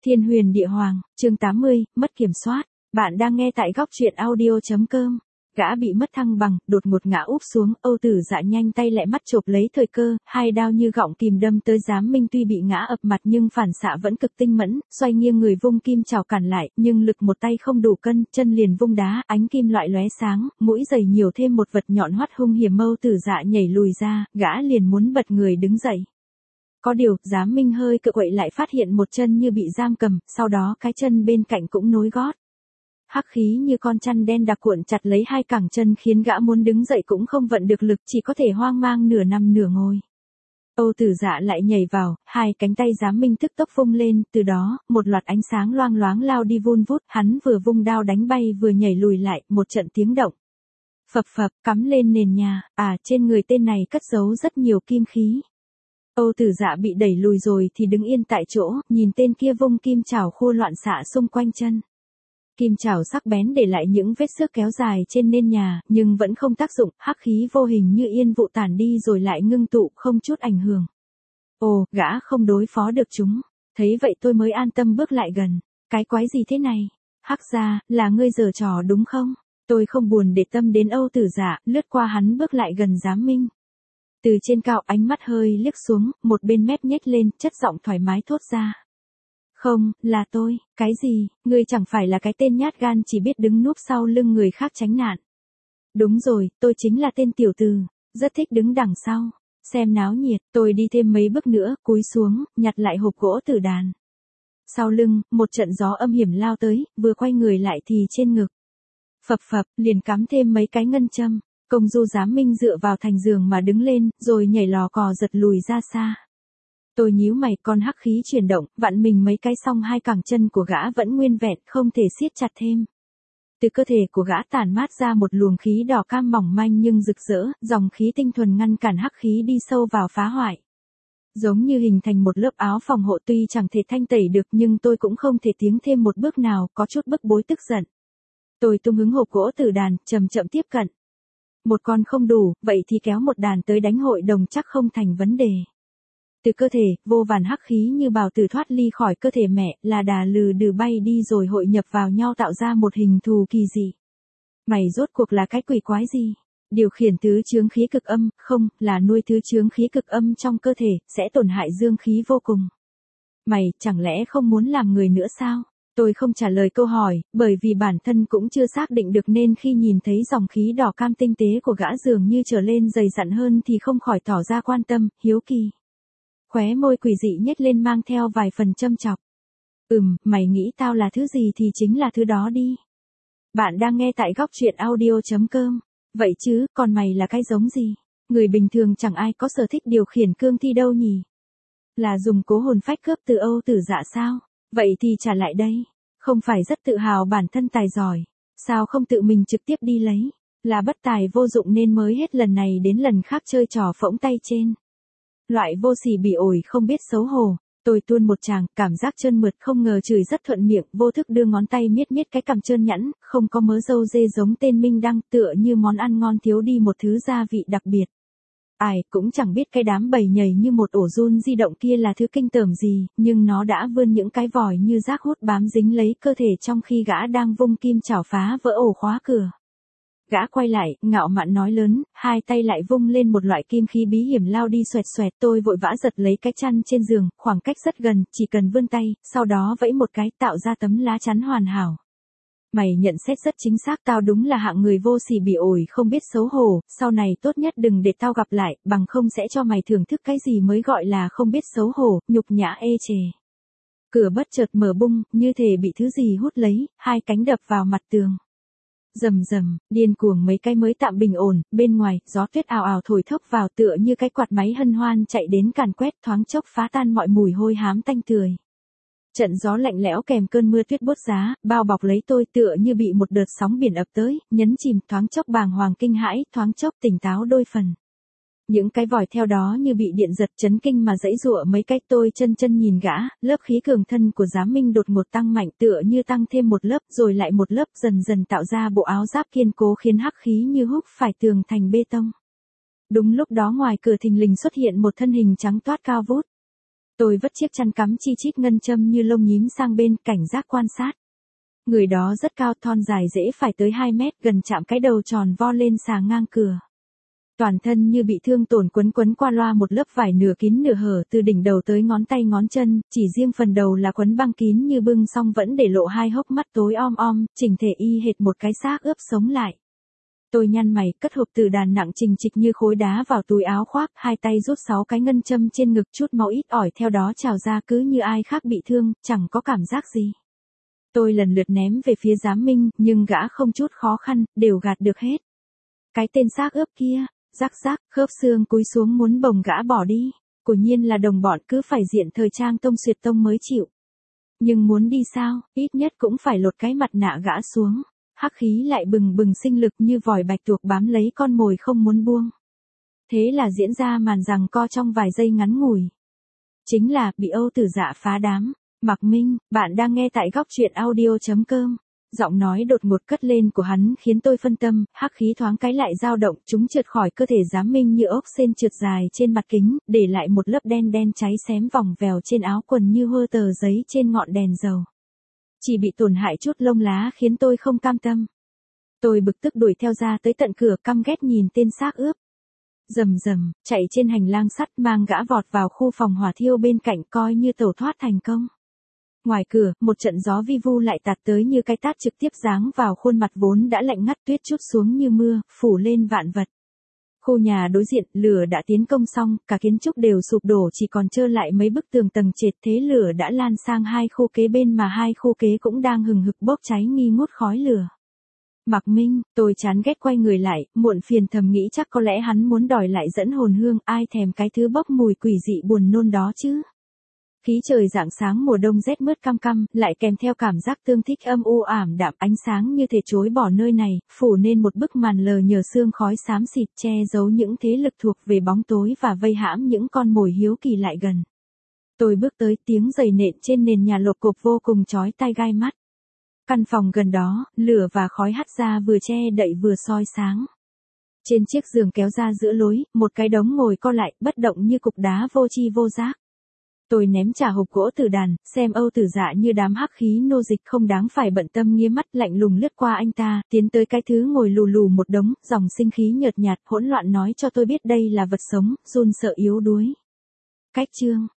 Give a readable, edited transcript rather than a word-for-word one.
Thiên huyền địa hoàng, chương 80, mất kiểm soát. Bạn đang nghe tại góc truyện audio.com. Gã bị mất thăng bằng, đột ngột ngã úp xuống, Âu Tử Dạ nhanh tay lẹ mắt chộp lấy thời cơ, hai đao như gọng kìm đâm tới Giám Minh, tuy bị ngã ập mặt nhưng phản xạ vẫn cực tinh mẫn, xoay nghiêng người vung kim chảo cản lại, nhưng lực một tay không đủ cân, chân liền vung đá, ánh kim loại lóe sáng, mũi giày nhiều thêm một vật nhọn hoắt hung hiểm. Âu Tử Dạ nhảy lùi ra, gã liền muốn bật người đứng dậy. Có điều, Giám Minh hơi cựa quậy lại phát hiện một chân như bị giam cầm, sau đó cái chân bên cạnh cũng nối gót. Hắc khí như con chăn đen đặc cuộn chặt lấy hai cẳng chân khiến gã muốn đứng dậy cũng không vận được lực, chỉ có thể hoang mang nửa nằm nửa ngồi. Âu Tử Dạ lại nhảy vào, hai cánh tay Giám Minh tức tốc vung lên, từ đó, một loạt ánh sáng loang loáng lao đi vun vút, hắn vừa vung đao đánh bay vừa nhảy lùi lại, một trận tiếng động. Phập phập, cắm lên nền nhà, trên người tên này cất giấu rất nhiều kim khí. Âu Tử Dạ bị đẩy lùi rồi thì đứng yên tại chỗ, nhìn tên kia vung kim chảo khua loạn xạ xung quanh chân. Kim chảo sắc bén để lại những vết xước kéo dài trên nền nhà, nhưng vẫn không tác dụng, hắc khí vô hình như yên vụ tản đi rồi lại ngưng tụ, không chút ảnh hưởng. Ồ, gã không đối phó được chúng. Thấy vậy tôi mới an tâm bước lại gần. Cái quái gì thế này? Hắc gia, là ngươi giở trò đúng không? Tôi không buồn để tâm đến Âu Tử Dạ, lướt qua hắn bước lại gần Giám Minh. Từ trên cao ánh mắt hơi liếc xuống, một bên mép nhếch lên, chất giọng thoải mái thốt ra. Không, là tôi, cái gì, ngươi chẳng phải là cái tên nhát gan chỉ biết đứng núp sau lưng người khác tránh nạn. Đúng rồi, tôi chính là tên tiểu tử, rất thích đứng đằng sau, xem náo nhiệt, tôi đi thêm mấy bước nữa, cúi xuống, nhặt lại hộp gỗ tử đàn. Sau lưng, một trận gió âm hiểm lao tới, vừa quay người lại thì trên ngực. Phập phập, liền cắm thêm mấy cái ngân châm. Công Du Giám Minh dựa vào thành giường mà đứng lên, rồi nhảy lò cò giật lùi ra xa. Tôi nhíu mày, con hắc khí chuyển động, vặn mình mấy cái xong hai cẳng chân của gã vẫn nguyên vẹn, không thể siết chặt thêm. Từ cơ thể của gã tản mát ra một luồng khí đỏ cam mỏng manh nhưng rực rỡ, dòng khí tinh thuần ngăn cản hắc khí đi sâu vào phá hoại. Giống như hình thành một lớp áo phòng hộ, tuy chẳng thể thanh tẩy được nhưng tôi cũng không thể tiến thêm một bước nào, có chút bức bối tức giận. Tôi tung hứng hộp gỗ tử đàn, chậm chậm tiếp cận. Một con không đủ, vậy thì kéo một đàn tới đánh hội đồng chắc không thành vấn đề. Từ cơ thể, vô vàn hắc khí như bào tử thoát ly khỏi cơ thể mẹ, là đà lừ đừ bay đi rồi hội nhập vào nhau tạo ra một hình thù kỳ dị. Mày rốt cuộc là cái quỷ quái gì? Điều khiển thứ chướng khí cực âm, không, là nuôi thứ chướng khí cực âm trong cơ thể, sẽ tổn hại dương khí vô cùng. Mày, chẳng lẽ không muốn làm người nữa sao? Tôi không trả lời câu hỏi, bởi vì bản thân cũng chưa xác định được nên khi nhìn thấy dòng khí đỏ cam tinh tế của gã dường như trở lên dày dặn hơn thì không khỏi tỏ ra quan tâm, hiếu kỳ. Khóe môi quỷ dị nhếch lên mang theo vài phần châm chọc. Mày nghĩ tao là thứ gì thì chính là thứ đó đi. Bạn đang nghe tại góc truyện audio.com. Vậy chứ, còn mày là cái giống gì? Người bình thường chẳng ai có sở thích điều khiển cương thi đâu nhỉ? Là dùng cố hồn phách cướp từ Âu Tử Dạ sao? Vậy thì trả lại đây. Không phải rất tự hào bản thân tài giỏi. Sao không tự mình trực tiếp đi lấy? Là bất tài vô dụng nên mới hết lần này đến lần khác chơi trò phỗng tay trên. Loại vô sỉ bỉ ổi không biết xấu hổ. Tôi tuôn một tràng, cảm giác trơn mượt không ngờ chửi rất thuận miệng, vô thức đưa ngón tay miết miết cái cằm trơn nhẵn, không có mớ râu dê giống tên Minh Đăng, tựa như món ăn ngon thiếu đi một thứ gia vị đặc biệt. Ai cũng chẳng biết cái đám bầy nhầy như một ổ giun di động kia là thứ kinh tởm gì, nhưng nó đã vươn những cái vòi như rác hút bám dính lấy cơ thể trong khi gã đang vung kim chảo phá vỡ ổ khóa cửa. Gã quay lại, ngạo mạn nói lớn, hai tay lại vung lên một loại kim khí bí hiểm lao đi xoẹt xoẹt. Tôi vội vã giật lấy cái chăn trên giường, khoảng cách rất gần, chỉ cần vươn tay, sau đó vẫy một cái tạo ra tấm lá chắn hoàn hảo. Mày nhận xét rất chính xác, tao đúng là hạng người vô sỉ bỉ ổi không biết xấu hổ, sau này tốt nhất đừng để tao gặp lại, bằng không sẽ cho mày thưởng thức cái gì mới gọi là không biết xấu hổ, nhục nhã ê chề. Cửa bất chợt mở bung, như thể bị thứ gì hút lấy, hai cánh đập vào mặt tường. Rầm rầm, điên cuồng mấy cái mới tạm bình ổn, bên ngoài, gió tuyết ào ào thổi thốc vào tựa như cái quạt máy hân hoan chạy đến càn quét thoáng chốc phá tan mọi mùi hôi hám tanh tưởi. Trận gió lạnh lẽo kèm cơn mưa tuyết buốt giá, bao bọc lấy tôi tựa như bị một đợt sóng biển ập tới, nhấn chìm, thoáng chốc bàng hoàng kinh hãi, thoáng chốc tỉnh táo đôi phần. Những cái vòi theo đó như bị điện giật chấn kinh mà giãy giụa mấy cái. Tôi chân nhìn gã, lớp khí cường thân của Giám Minh đột ngột tăng mạnh tựa như tăng thêm một lớp rồi lại một lớp dần dần tạo ra bộ áo giáp kiên cố khiến hắc khí như húc phải tường thành bê tông. Đúng lúc đó ngoài cửa thình lình xuất hiện một thân hình trắng toát cao vút. Tôi vất chiếc chăn cắm chi chít ngân châm như lông nhím sang bên, cảnh giác quan sát. Người đó rất cao, thon dài dễ phải tới 2 mét, gần chạm cái đầu tròn vo lên xà ngang cửa. Toàn thân như bị thương tổn, quấn quấn qua loa một lớp vải nửa kín nửa hở từ đỉnh đầu tới ngón tay ngón chân, chỉ riêng phần đầu là quấn băng kín như bưng, xong vẫn để lộ 2 hốc mắt tối om om, chỉnh thể y hệt một cái xác ướp sống lại. Tôi nhăn mày, cất hộp tử đàn nặng trình trịch như khối đá vào túi áo khoác, hai tay rút 6 cái ngân châm trên ngực, chút máu ít ỏi theo đó trào ra cứ như ai khác bị thương, chẳng có cảm giác gì. Tôi lần lượt ném về phía Giám Minh, nhưng gã không chút khó khăn, đều gạt được hết. Cái tên xác ướp kia, rắc rắc, khớp xương cúi xuống muốn bồng gã bỏ đi. Quả nhiên là đồng bọn, cứ phải diện thời trang tông xuyệt tông mới chịu. Nhưng muốn đi sao, ít nhất cũng phải lột cái mặt nạ gã xuống. Hắc khí lại bừng bừng sinh lực như vòi bạch tuộc bám lấy con mồi không muốn buông. Thế là diễn ra màn giằng co trong vài giây ngắn ngủi. Chính là bị Âu Tử Dạ phá đám. Mạc Minh, bạn đang nghe tại góc truyện audio.com. Giọng nói đột ngột cất lên của hắn khiến tôi phân tâm, hắc khí thoáng cái lại dao động, chúng trượt khỏi cơ thể Giám Minh như ốc sên trượt dài trên mặt kính, để lại một lớp đen đen cháy xém vòng vèo trên áo quần như hơ tờ giấy trên ngọn đèn dầu. Chỉ bị tổn hại chút lông lá khiến tôi không cam tâm. Tôi bực tức đuổi theo ra tới tận cửa, căm ghét nhìn tên xác ướp. Rầm rầm, chạy trên hành lang sắt, mang gã vọt vào khu phòng hỏa thiêu bên cạnh, coi như tẩu thoát thành công. Ngoài cửa, một trận gió vi vu lại tạt tới như cái tát trực tiếp giáng vào khuôn mặt vốn đã lạnh ngắt, tuyết trút xuống như mưa, phủ lên vạn vật. Khu nhà đối diện, lửa đã tiến công xong, cả kiến trúc đều sụp đổ, chỉ còn trơ lại mấy bức tường tầng trệt, thế lửa đã lan sang 2 khu kế bên mà 2 khu kế cũng đang hừng hực bốc cháy nghi ngút khói lửa. Mạc Minh, tôi chán ghét quay người lại, muộn phiền thầm nghĩ chắc có lẽ hắn muốn đòi lại dẫn hồn hương, ai thèm cái thứ bốc mùi quỷ dị buồn nôn đó chứ. Khí trời rạng sáng mùa đông rét mướt căm căm, lại kèm theo cảm giác tương thích âm u ảm đạm, ánh sáng như thể chối bỏ nơi này, phủ nên một bức màn lờ nhờ sương khói xám xịt, che giấu những thế lực thuộc về bóng tối và vây hãm những con mồi hiếu kỳ lại gần. Tôi bước tới, tiếng giày nện trên nền nhà lộp cộp vô cùng chói tai gai mắt. Căn phòng gần đó, lửa và khói hắt ra vừa che đậy vừa soi sáng. Trên chiếc giường kéo ra giữa lối, một cái đống ngồi co lại, bất động như cục đá vô tri vô giác. Tôi ném trả hộp gỗ tử đàn, xem Âu Tử Dạ như đám hắc khí nô dịch không đáng phải bận tâm, nghía mắt lạnh lùng lướt qua anh ta, tiến tới cái thứ ngồi lù lù một đống, dòng sinh khí nhợt nhạt hỗn loạn nói cho tôi biết đây là vật sống, run sợ yếu đuối. Cách chương